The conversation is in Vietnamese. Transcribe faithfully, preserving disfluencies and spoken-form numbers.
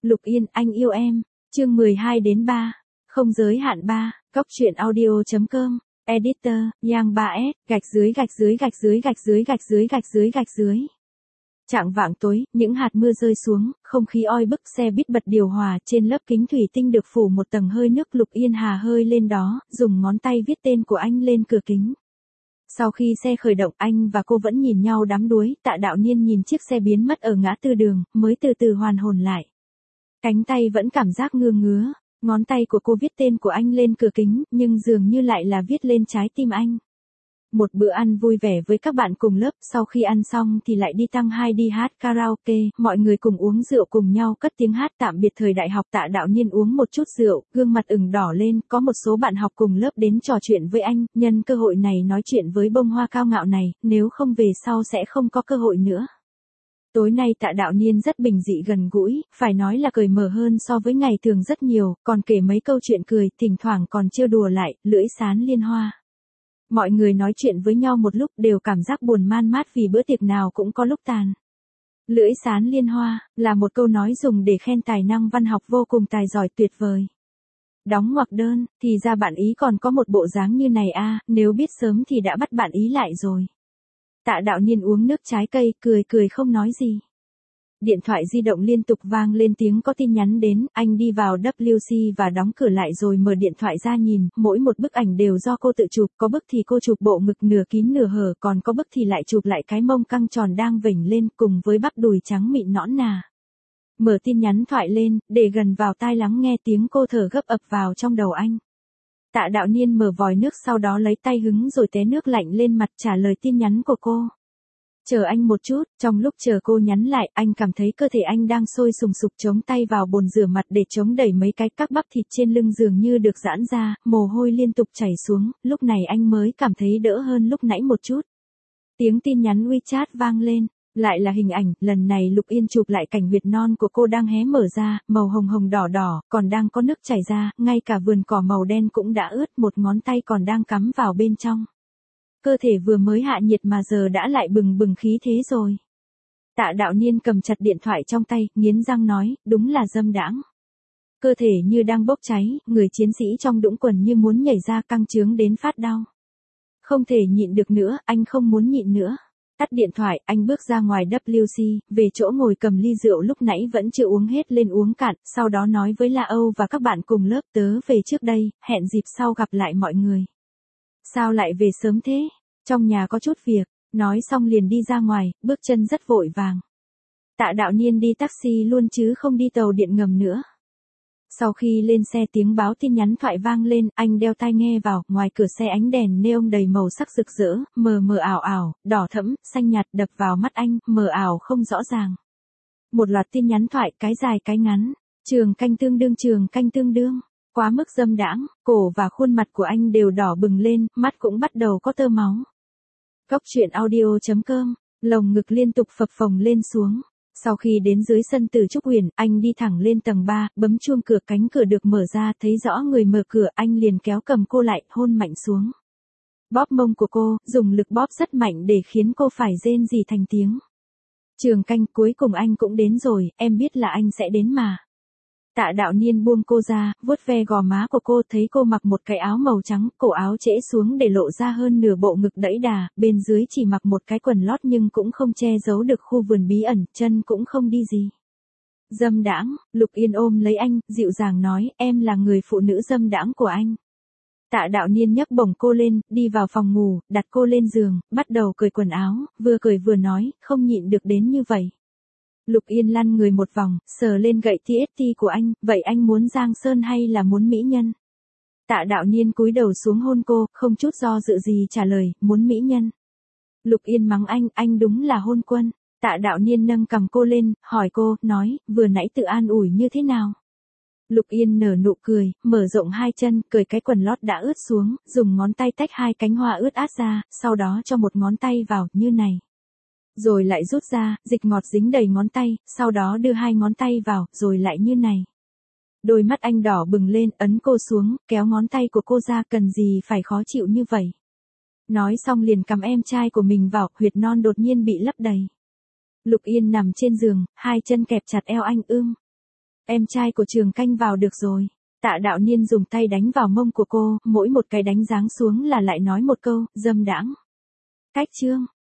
Lục Yên, anh yêu em. Chương mười hai đến ba. Không giới hạn ba. Cóc truyện audio chấm com. Editor, Yang ba S, gạch dưới gạch dưới gạch dưới gạch dưới gạch dưới gạch dưới gạch dưới. Chạng vạng tối, những hạt mưa rơi xuống, không khí oi bức, xe buýt bật điều hòa, trên lớp kính thủy tinh được phủ một tầng hơi nước. Lục Yên hà hơi lên đó, dùng ngón tay viết tên của anh lên cửa kính. Sau khi xe khởi động, anh và cô vẫn nhìn nhau đắm đuối. Tạ Đạo Niên nhìn chiếc xe biến mất ở ngã tư đường, mới từ từ hoàn hồn lại. Cánh tay vẫn cảm giác ngứa ngứa, ngón tay của cô viết tên của anh lên cửa kính, nhưng dường như lại là viết lên trái tim anh. Một bữa ăn vui vẻ với các bạn cùng lớp, sau khi ăn xong thì lại đi tăng hai đi hát karaoke, mọi người cùng uống rượu cùng nhau cất tiếng hát tạm biệt thời đại học. Tạ Đạo Niên uống một chút rượu, gương mặt ửng đỏ lên, có một số bạn học cùng lớp đến trò chuyện với anh, nhân cơ hội này nói chuyện với bông hoa cao ngạo này, nếu không về sau sẽ không có cơ hội nữa. Tối nay Tạ Đạo Niên rất bình dị gần gũi, phải nói là cởi mở hơn so với ngày thường rất nhiều, còn kể mấy câu chuyện cười, thỉnh thoảng còn trêu đùa lại, lưỡi sán liên hoa. Mọi người nói chuyện với nhau một lúc đều cảm giác buồn man mát vì bữa tiệc nào cũng có lúc tàn. Lưỡi sán liên hoa, là một câu nói dùng để khen tài năng văn học vô cùng tài giỏi tuyệt vời. Đóng ngoặc đơn, thì ra bạn ý còn có một bộ dáng như này a, nếu biết sớm thì đã bắt bạn ý lại rồi. Tạ Đạo Niên uống nước trái cây, cười cười không nói gì. Điện thoại di động liên tục vang lên tiếng có tin nhắn đến, anh đi vào W C và đóng cửa lại rồi mở điện thoại ra nhìn, mỗi một bức ảnh đều do cô tự chụp, có bức thì cô chụp bộ ngực nửa kín nửa hở, còn có bức thì lại chụp lại cái mông căng tròn đang vểnh lên cùng với bắp đùi trắng mịn nõn nà. Mở tin nhắn thoại lên, để gần vào tai lắng nghe tiếng cô thở gấp ập vào trong đầu anh. Tạ Đạo Niên mở vòi nước sau đó lấy tay hứng rồi té nước lạnh lên mặt trả lời tin nhắn của cô. Chờ anh một chút, trong lúc chờ cô nhắn lại, anh cảm thấy cơ thể anh đang sôi sùng sục, chống tay vào bồn rửa mặt để chống đẩy mấy cái, các bắp thịt trên lưng dường như được giãn ra, mồ hôi liên tục chảy xuống, lúc này anh mới cảm thấy đỡ hơn lúc nãy một chút. Tiếng tin nhắn WeChat vang lên, lại là hình ảnh, lần này Lục Yên chụp lại cảnh huyệt non của cô đang hé mở ra, màu hồng hồng đỏ đỏ, còn đang có nước chảy ra, ngay cả vườn cỏ màu đen cũng đã ướt, một ngón tay còn đang cắm vào bên trong. Cơ thể vừa mới hạ nhiệt mà giờ đã lại bừng bừng khí thế rồi. Tạ Đạo Niên cầm chặt điện thoại trong tay, nghiến răng nói, đúng là dâm đãng. Cơ thể như đang bốc cháy, người chiến sĩ trong đũng quần như muốn nhảy ra, căng trướng đến phát đau. Không thể nhịn được nữa, anh không muốn nhịn nữa. Tắt điện thoại, anh bước ra ngoài W C, về chỗ ngồi cầm ly rượu lúc nãy vẫn chưa uống hết lên uống cạn, sau đó nói với La Âu và các bạn cùng lớp, tớ về trước đây, hẹn dịp sau gặp lại mọi người. Sao lại về sớm thế? Trong nhà có chút việc, nói xong liền đi ra ngoài, bước chân rất vội vàng. Tạ Đạo Niên đi taxi luôn chứ không đi tàu điện ngầm nữa. Sau khi lên xe tiếng báo tin nhắn thoại vang lên, anh đeo tai nghe vào, ngoài cửa xe ánh đèn neon đầy màu sắc rực rỡ, mờ mờ ảo ảo, đỏ thẫm, xanh nhạt đập vào mắt anh, mờ ảo không rõ ràng. Một loạt tin nhắn thoại, cái dài cái ngắn, trường canh tương đương trường canh tương đương, quá mức dâm đãng, cổ và khuôn mặt của anh đều đỏ bừng lên, mắt cũng bắt đầu có tơ máu. Cóc truyện audio chấm com, lồng ngực liên tục phập phồng lên xuống. Sau khi đến dưới sân Từ Trúc Huyền, anh đi thẳng lên tầng ba, bấm chuông cửa, cánh cửa được mở ra, thấy rõ người mở cửa, anh liền kéo cầm cô lại, hôn mạnh xuống. Bóp mông của cô, dùng lực bóp rất mạnh để khiến cô phải rên rỉ thành tiếng. Trường canh, cuối cùng anh cũng đến rồi, em biết là anh sẽ đến mà. Tạ Đạo Niên buông cô ra, vuốt ve gò má của cô, thấy cô mặc một cái áo màu trắng, cổ áo trễ xuống để lộ ra hơn nửa bộ ngực đẫy đà, bên dưới chỉ mặc một cái quần lót nhưng cũng không che giấu được khu vườn bí ẩn, chân cũng không đi gì. Dâm đãng, Lục Yên ôm lấy anh, dịu dàng nói, em là người phụ nữ dâm đãng của anh. Tạ Đạo Niên nhấc bổng cô lên, đi vào phòng ngủ, đặt cô lên giường, bắt đầu cởi quần áo, vừa cởi vừa nói, không nhịn được đến như vậy. Lục Yên lăn người một vòng, sờ lên gậy tê ét tê của anh, vậy anh muốn Giang Sơn hay là muốn mỹ nhân? Tạ Đạo Niên cúi đầu xuống hôn cô, không chút do dự gì trả lời, muốn mỹ nhân. Lục Yên mắng anh, anh đúng là hôn quân. Tạ Đạo Niên nâng cằm cô lên, hỏi cô, nói, vừa nãy tự an ủi như thế nào? Lục Yên nở nụ cười, mở rộng hai chân, cởi cái quần lót đã ướt xuống, dùng ngón tay tách hai cánh hoa ướt át ra, sau đó cho một ngón tay vào, như này. Rồi lại rút ra, dịch ngọt dính đầy ngón tay, sau đó đưa hai ngón tay vào, rồi lại như này. Đôi mắt anh đỏ bừng lên, ấn cô xuống, kéo ngón tay của cô ra, cần gì phải khó chịu như vậy. Nói xong liền cầm em trai của mình vào, huyệt non đột nhiên bị lấp đầy. Lục Yên nằm trên giường, hai chân kẹp chặt eo anh ưm. Em trai của Trường Canh vào được rồi. Tạ Đạo Niên dùng tay đánh vào mông của cô, mỗi một cái đánh giáng xuống là lại nói một câu, dâm đãng. Cách chương.